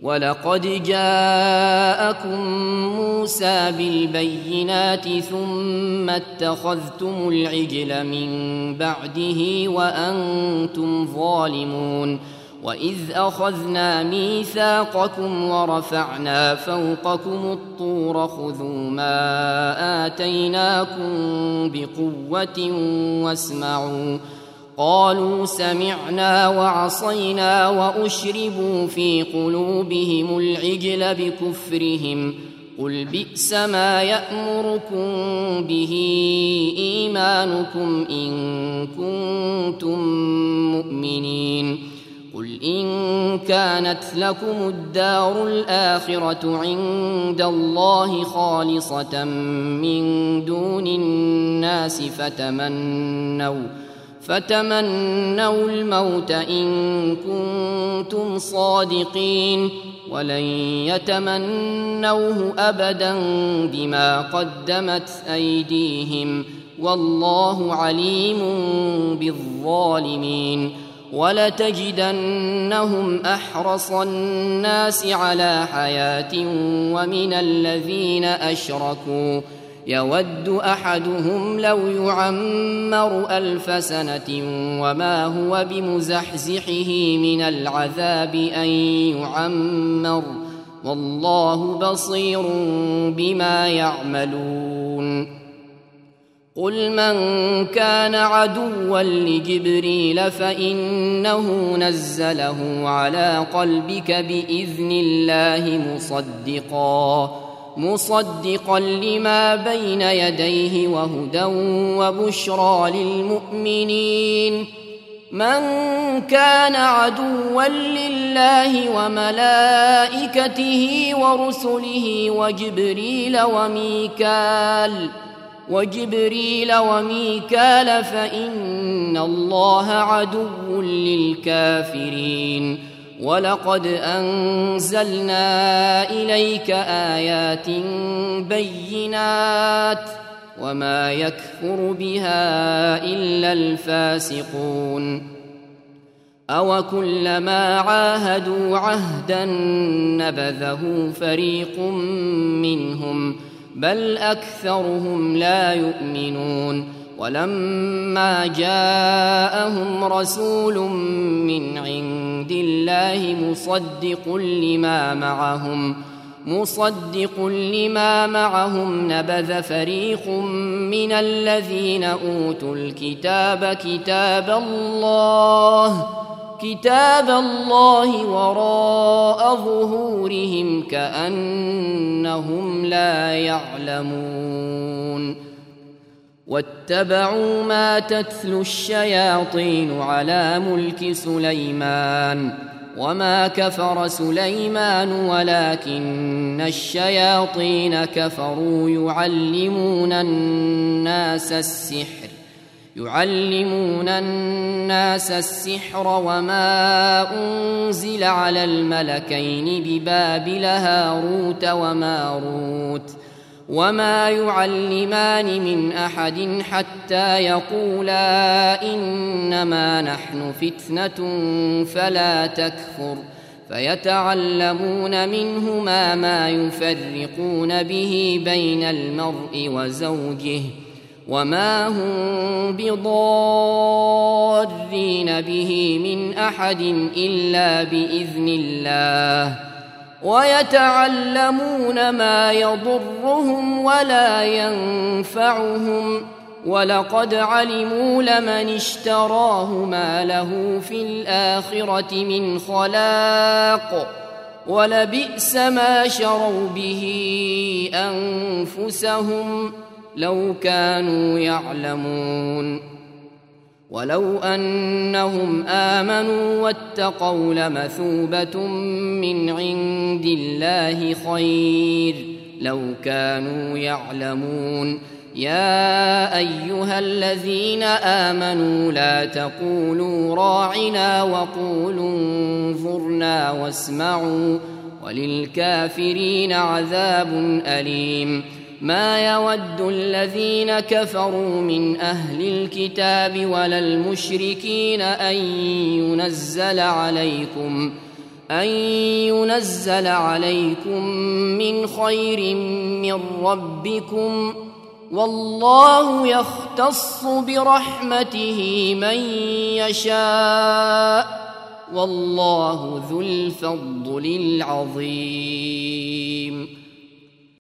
ولقد جاءكم موسى بالبينات ثم اتخذتم العجل من بعده وأنتم ظالمون وإذ أخذنا ميثاقكم ورفعنا فوقكم الطور خذوا ما آتيناكم بقوة واسمعوا قالوا سمعنا وعصينا وأشربوا في قلوبهم العجل بكفرهم قل بئس ما يأمركم به إيمانكم إن كنتم مؤمنين قل إن كانت لكم الدار الآخرة عند الله خالصة من دون الناس فتمنوا الموت إن كنتم صادقين ولن يتمنوه أبدا بما قدمت أيديهم والله عليم بالظالمين ولتجدنهم أحرص الناس على حياة ومن الذين أشركوا يود أحدهم لو يعمر 1000 سنة وما هو بمزحزحه من العذاب أن يعمر والله بصير بما يعملون قل من كان عدوا لجبريل فإنه نزله على قلبك بإذن الله مصدقا لما بين يديه وهدى وبشرى للمؤمنين من كان عدوا لله وملائكته ورسله وجبريل وميكال فإن الله عدو للكافرين ولقد أنزلنا إليك آيات بينات وما يكفر بها إلا الفاسقون أوكلما عاهدوا عهدا نبذه فريق منهم بل أكثرهم لا يؤمنون ولما جاءهم رسول من عند الله مصدق لما معهم نبذ فريق من الذين أوتوا الكتاب كتاب الله وراء ظهورهم كأنهم لا يعلمون واتبعوا ما تتلو الشياطين على ملك سليمان وما كفر سليمان ولكن الشياطين كفروا يعلمون الناس السحر وما أنزل على الملكين ببابل هاروت وماروت وما يعلمان من أحد حتى يقولا إنما نحن فتنة فلا تكفر فيتعلمون منهما ما يفرقون به بين المرء وزوجه وما هم بضارين به من أحد إلا بإذن الله ويتعلمون ما يضرهم ولا ينفعهم ولقد علموا لمن اشتراه ما له في الآخرة من خلاق ولبئس ما شروا به أنفسهم لو كانوا يعلمون ولو أنهم آمنوا واتقوا لمثوبة من عند الله خير لو كانوا يعلمون يا أيها الذين آمنوا لا تقولوا راعنا وقولوا انظرنا واسمعوا وللكافرين عذاب أليم ما يود الذين كفروا من أهل الكتاب ولا المشركين أن أن ينزل عليكم من خير من ربكم، والله يختص برحمته من يشاء، والله ذو الفضل العظيم.